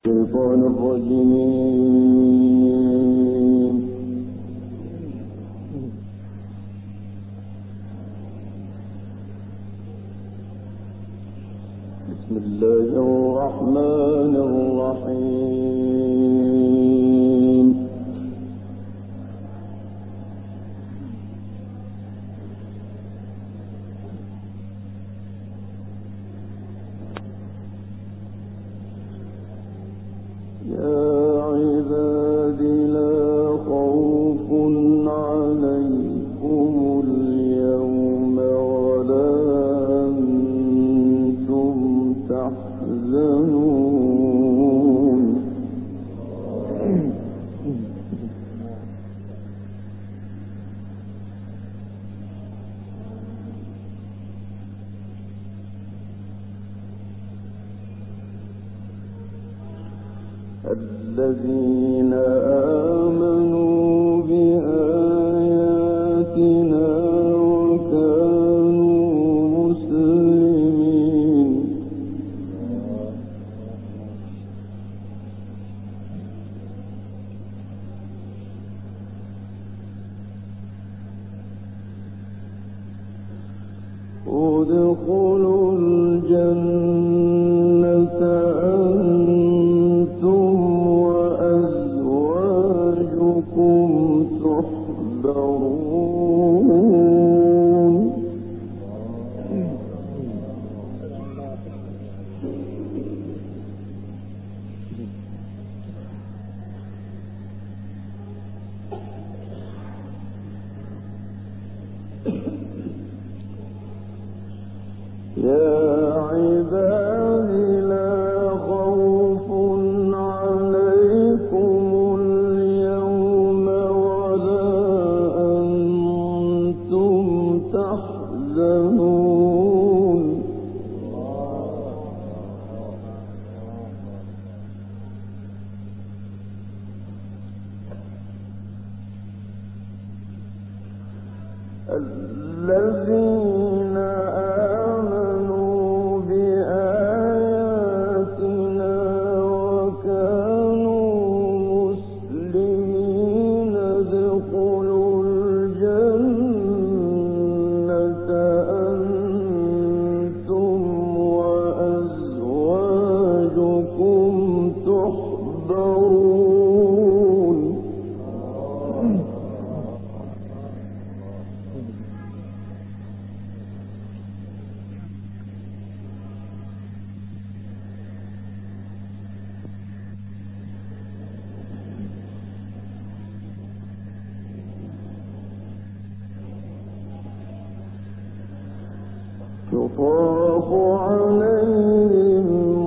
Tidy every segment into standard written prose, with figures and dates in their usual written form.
الشيطان الرجيم. بسم الله الرحمن الرحيم. يا عباد لا خوف عليكم اليوم ولا أنتم تحزنون. الذين آمنوا بآياتنا وكانوا مسلمين. ادخلوا الجنة أنتم وأزواجكم تحبرون. يا عبادي لا خوف عليكم اليوم ولا أنتم تحزنون. الذين آمنوا بآياتنا وكانوا مسلمين ادخلوا الجنة أنتم وأزواجكم تحبرون. يطاف عليهم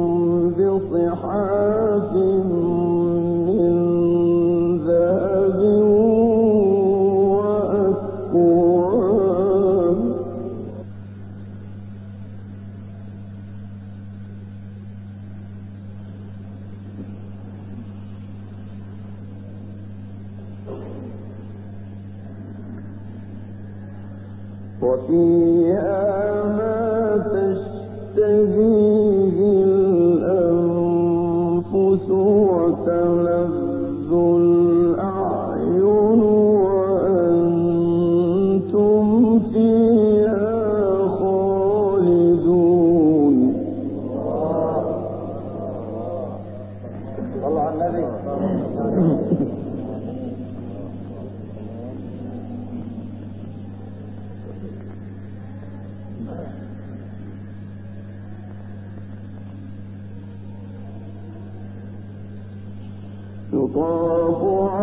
بصحاف من ذهب وأكواب. وفيها ما تشتهيه الأنفس وتلذ الأعين وأنتم فيها خالدون. صلوا على النبي. يطاف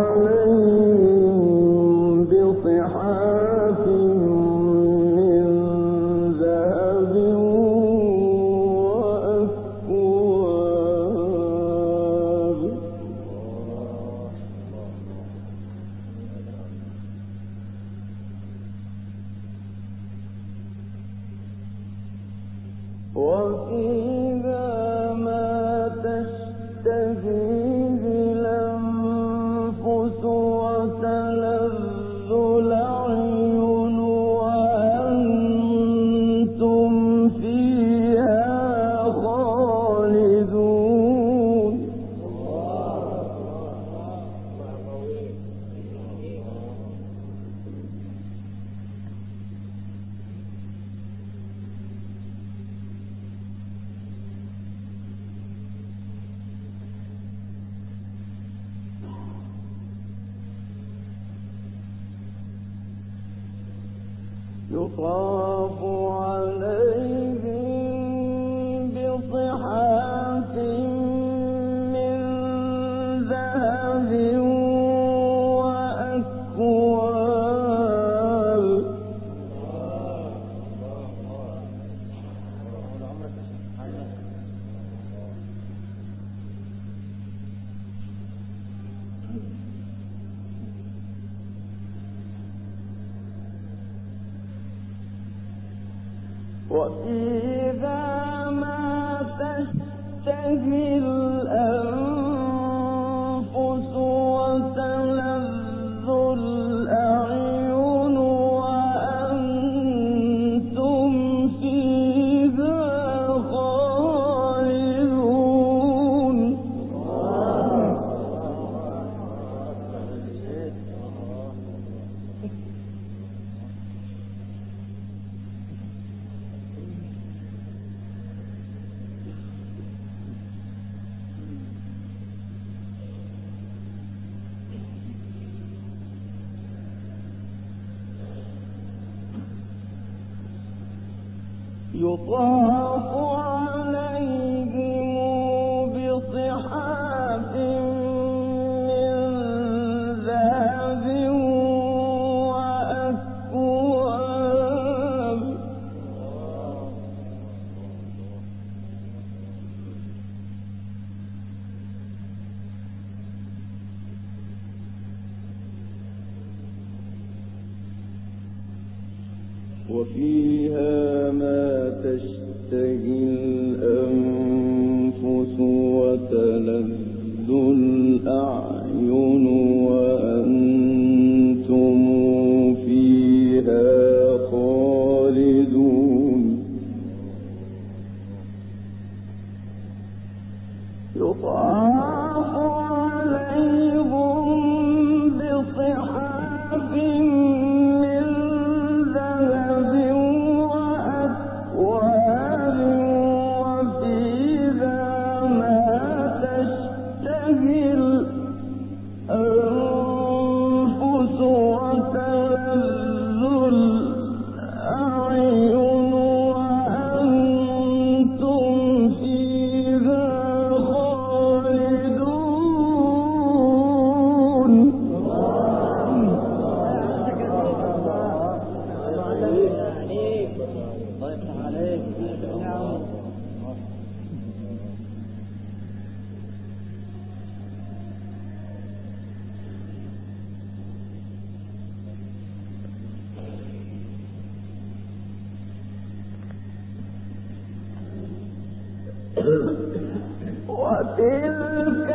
عليهم بصحاف من ذهب وأكواب. وفيها ما تشتهيه الأنفس وتلذ الأعين وأنتم فيها خالدون. يطاف عليهم بصحاف من ذهب وأكواب. وفيها ما تشتهي الأنفس وتلذ الأعين وأنتم فيها خالدون. يطاف عليهم بصحاف من ذهب وأكواب. وفيها ما تشتهي الأنفس وتلذ الأعين وأنتم فيها خالدون. يطاف عليهم بصحاف من ذهب وأكواب وفيها ما تشتهي الأنفس وتلذ الأعين وأنتم فيها خالدون. وتلك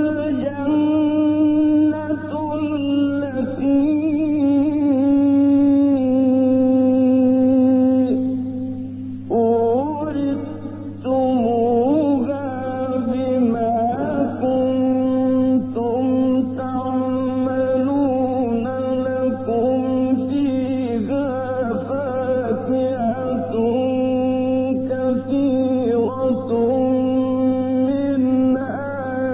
الجنة التي أورثتموها بما كنتم تعملون لكم فيها فاكهة كثيرة منها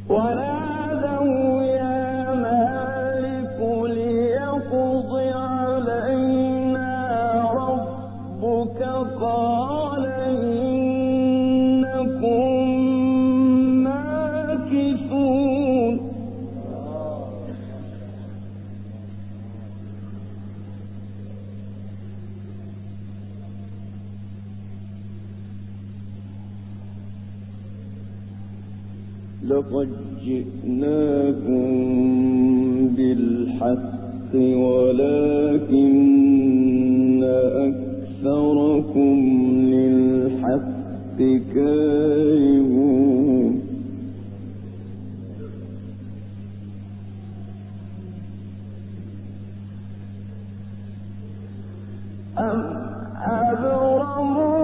ونادوا يا مالك ليقض علينا ربك قال إنكم ماكثون لقد جئناكم بالحق ولكن أكثركم للحق كارهون أم أبرموا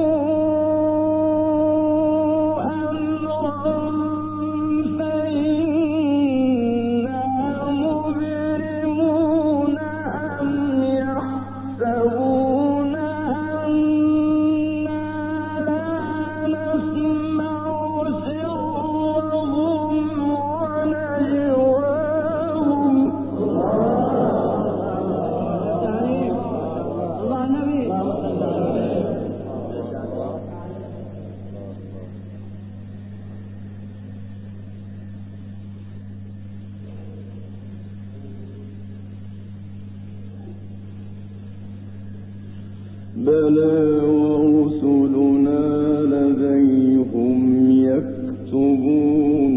بلى ورسلنا لديهم يكتبون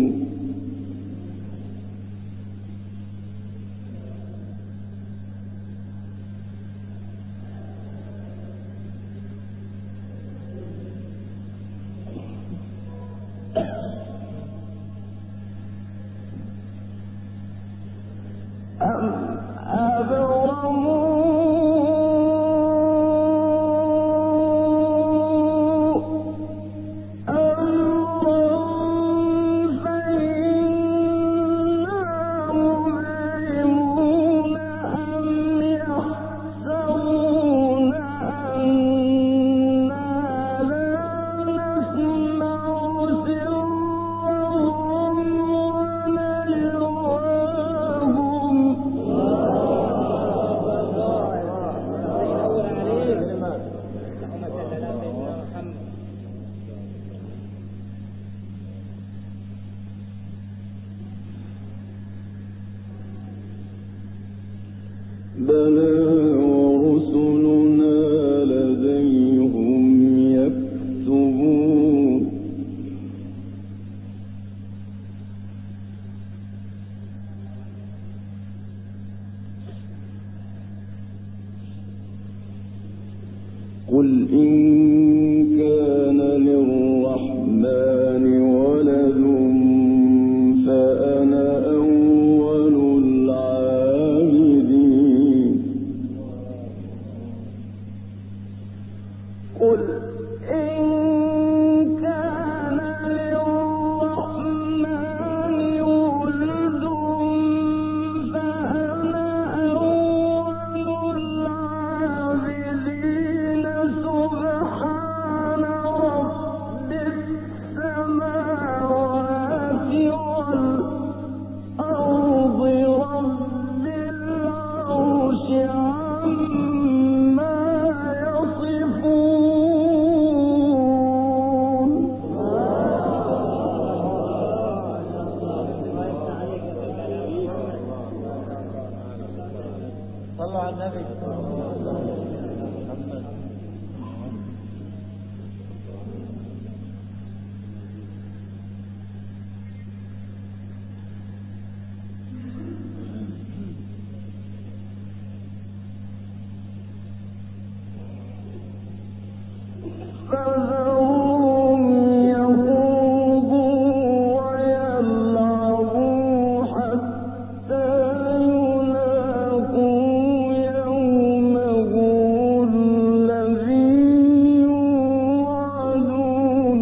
أم أبرموا بلى ورسلنا لديهم يكتبون قل إن كان للرحمن ولد فأنا أول العابدين قل إن كان للرحمن ولد فأنا أول العابدين سبحان رب السماوات والأرض رب العرش عما يصفون صلوا على النبي فذرهم يخوضوا ويلعبوا حتى يلاقوا يومهم الذي يوعدون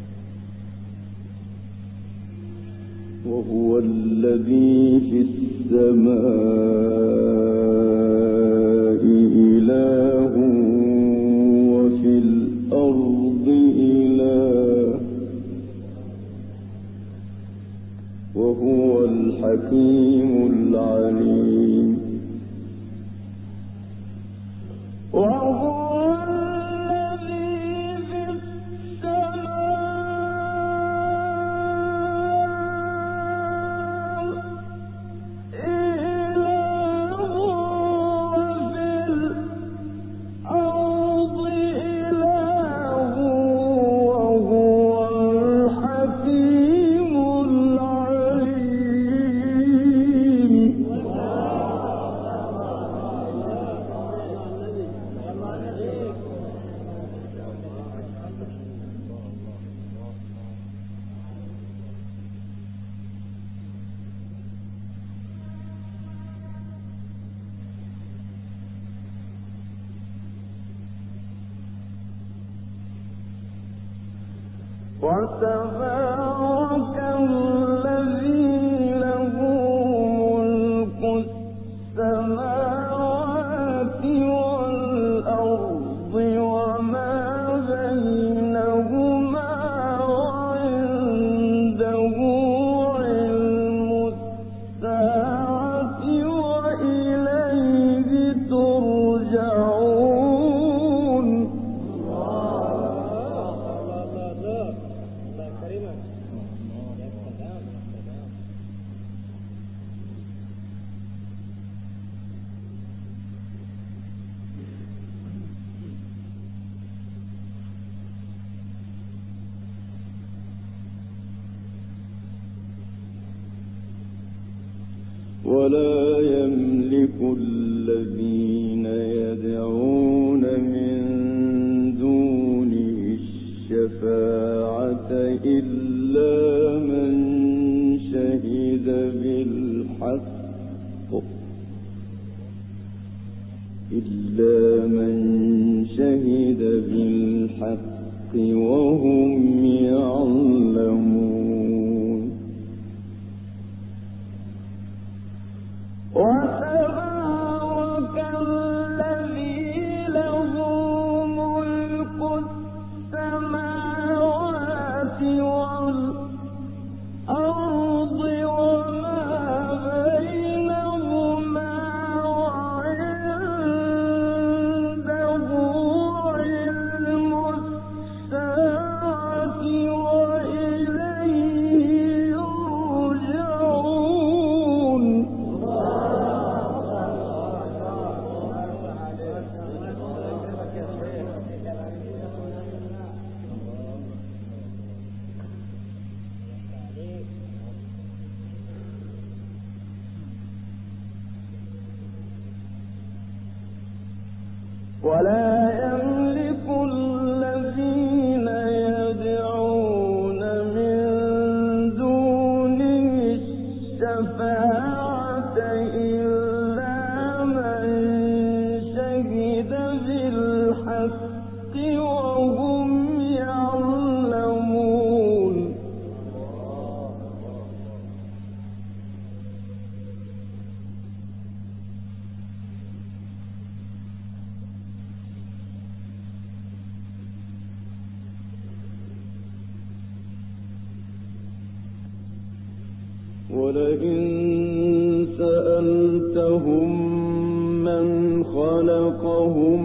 وهو الذي في السماء إله وفي الأرض إله وهو الحكيم العليم وتبارك الذي له ملك السماوات والأرض وما بينهما وعنده علم الساعة وإليه ترجعون ولا يملك الذين يدعون من دونه الشفاعة إلا من شهد بالحق وهم يعلمون وتبارك الذي له ملك السماوات والأرض وما بينهما وعنده علم الساعة وإليه يرجعون ولا يملك الذين يدعون من دونه الشفاعة إلا من شهد بالحق وهم يعلمون ولئن سألتهم من خلقهم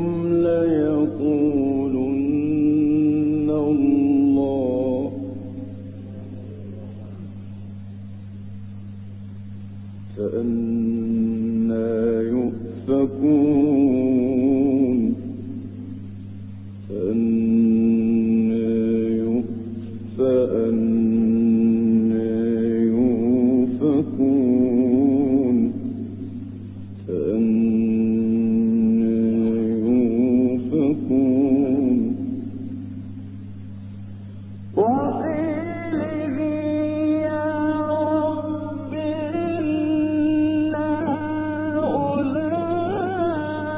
ليقولن الله فأنى يؤفكون وقيله يا رب إن هؤلاء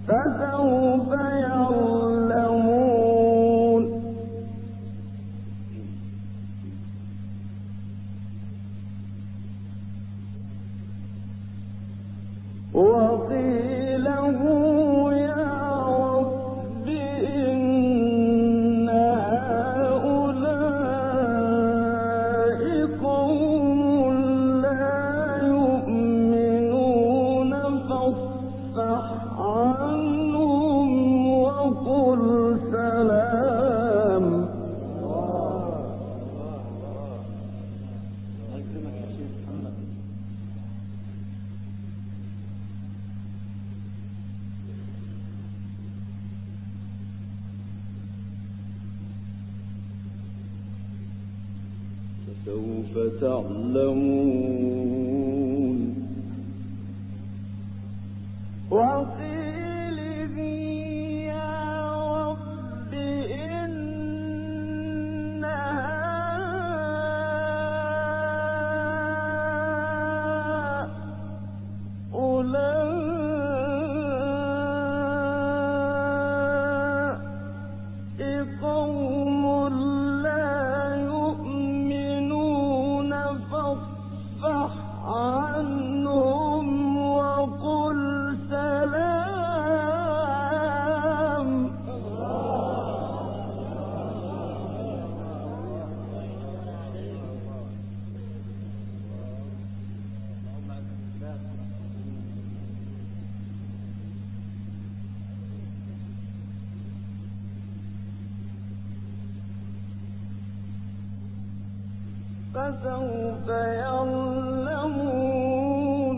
فسوف يعلمون وقيله يا رب إن هؤلاء قوم لا يؤمنون فاصفح عنهم وقل سلام فسوف تعلمون وقيله يا رب إن هؤلاء قوم لا يؤمنون فاصفح عنهم وقل سلام فسوف يعلمون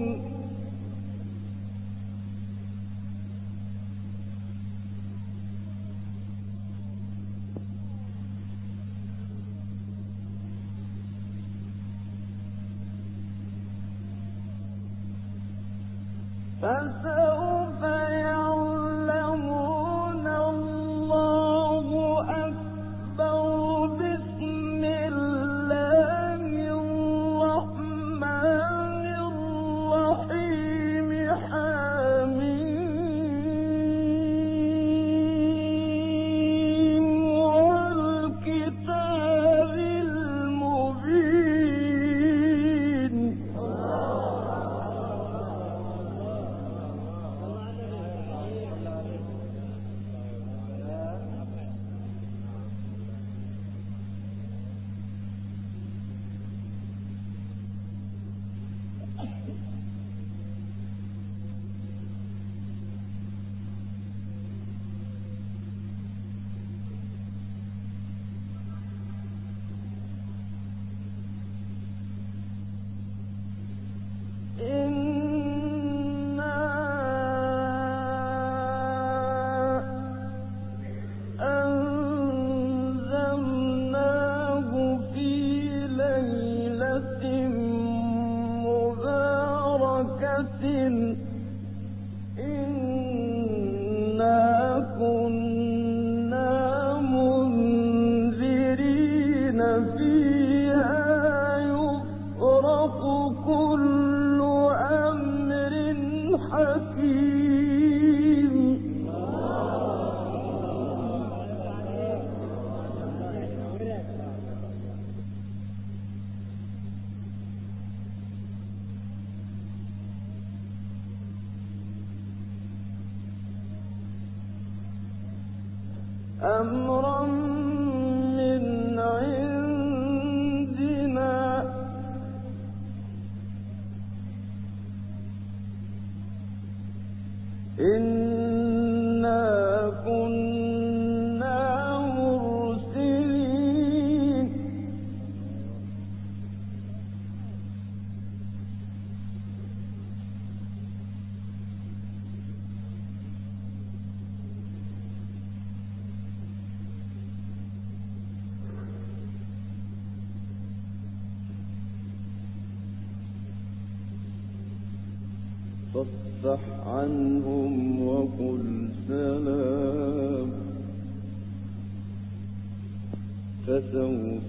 فسوف يعلمون الله أكبر بسم الله الرحمن الرحيم حميم والكتاب المبين إنا أنزلناه في ليلة مباركة إنا كنا منذرين فيها يفرق كل أمر حكيم أمرا من عندنا إنا كنا مرسلين فاصفح عنهم وقل سلام فسوف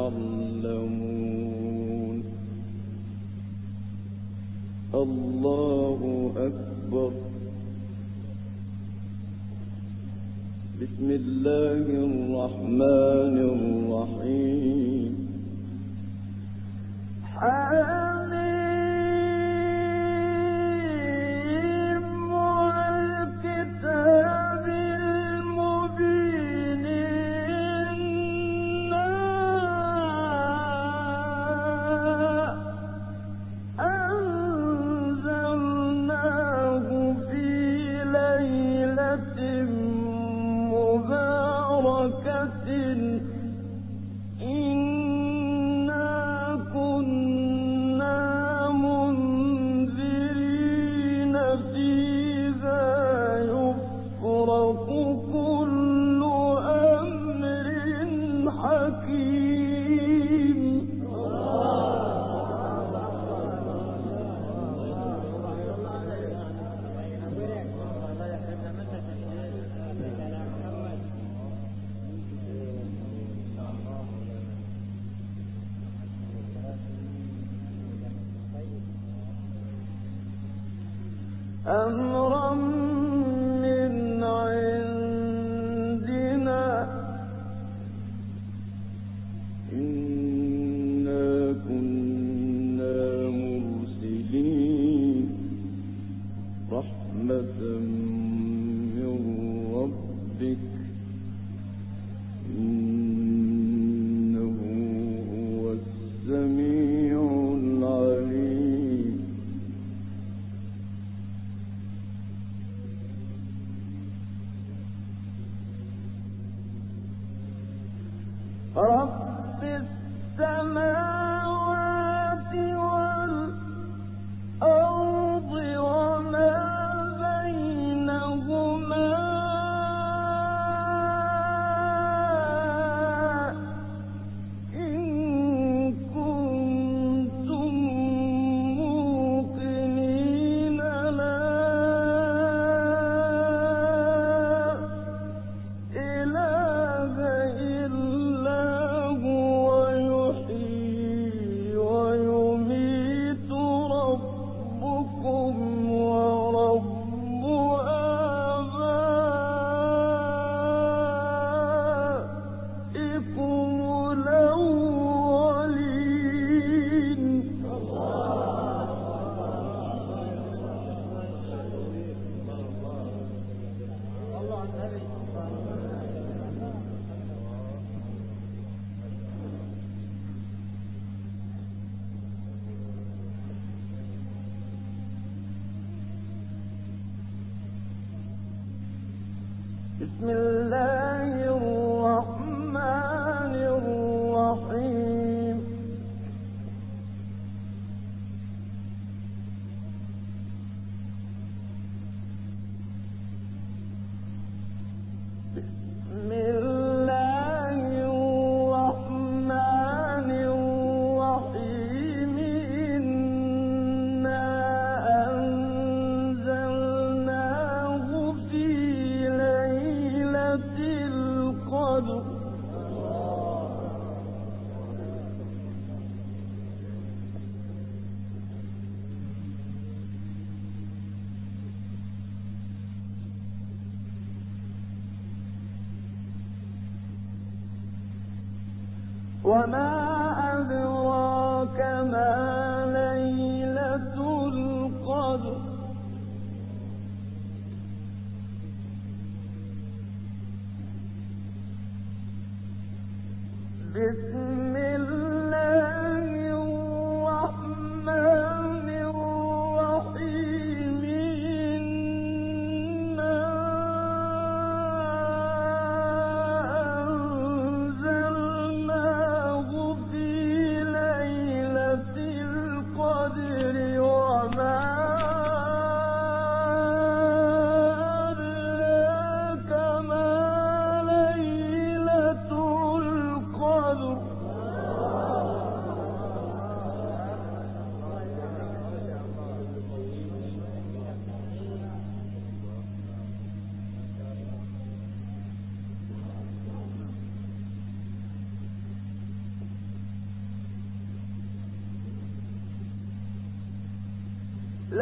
يعلمون الله أكبر بسم الله الرحمن الرحيم. أمرا من عندنا إنا كنا مرسلين رحمة من ربك إنه هو السميع العليم. رب السماوات والأرض وما بينهما إن كنتم موقنين لا إله إلا هو يحيي ويميت ربكم ورب آبائكم الأولين. بسم الله الرحمن الرحيم. بسم الله الرحمن الرحيم. إنا أنزلناه في ليلة القدر. وما أدراك ما ليلة القدر. بسم الله الرحمن الرحيم. إنا أنزلناه في ليلة القدر. وما أدراك ما ليلة القدر.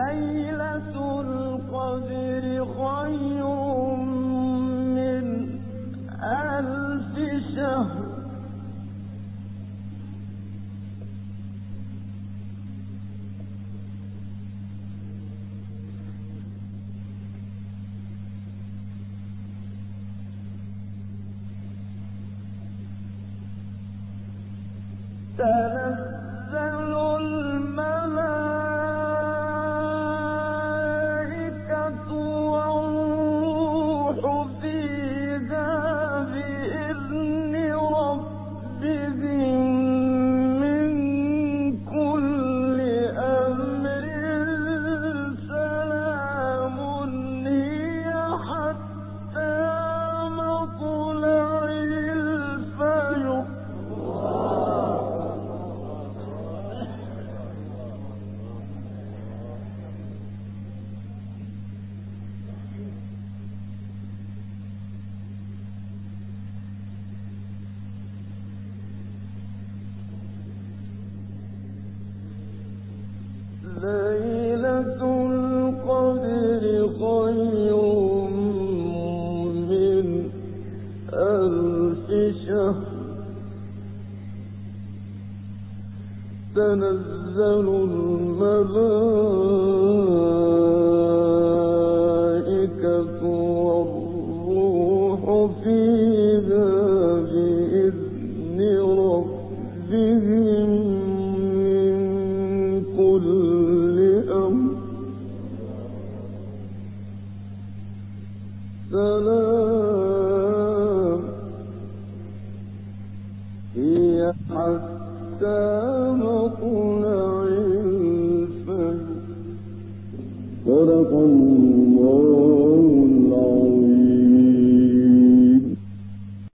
ليلة القدر خير من ألف شهر تنزل الملائكة والروح فيها بإذن ربهم من كل أمر سلام هي حتى مطلع الفجر ليلة القدر خير من ألف شهر تنزل الملائكة والروح فيها بإذن ربهم من كل أمر سلام هي حتى مطلع الفجر صدق الله العظيم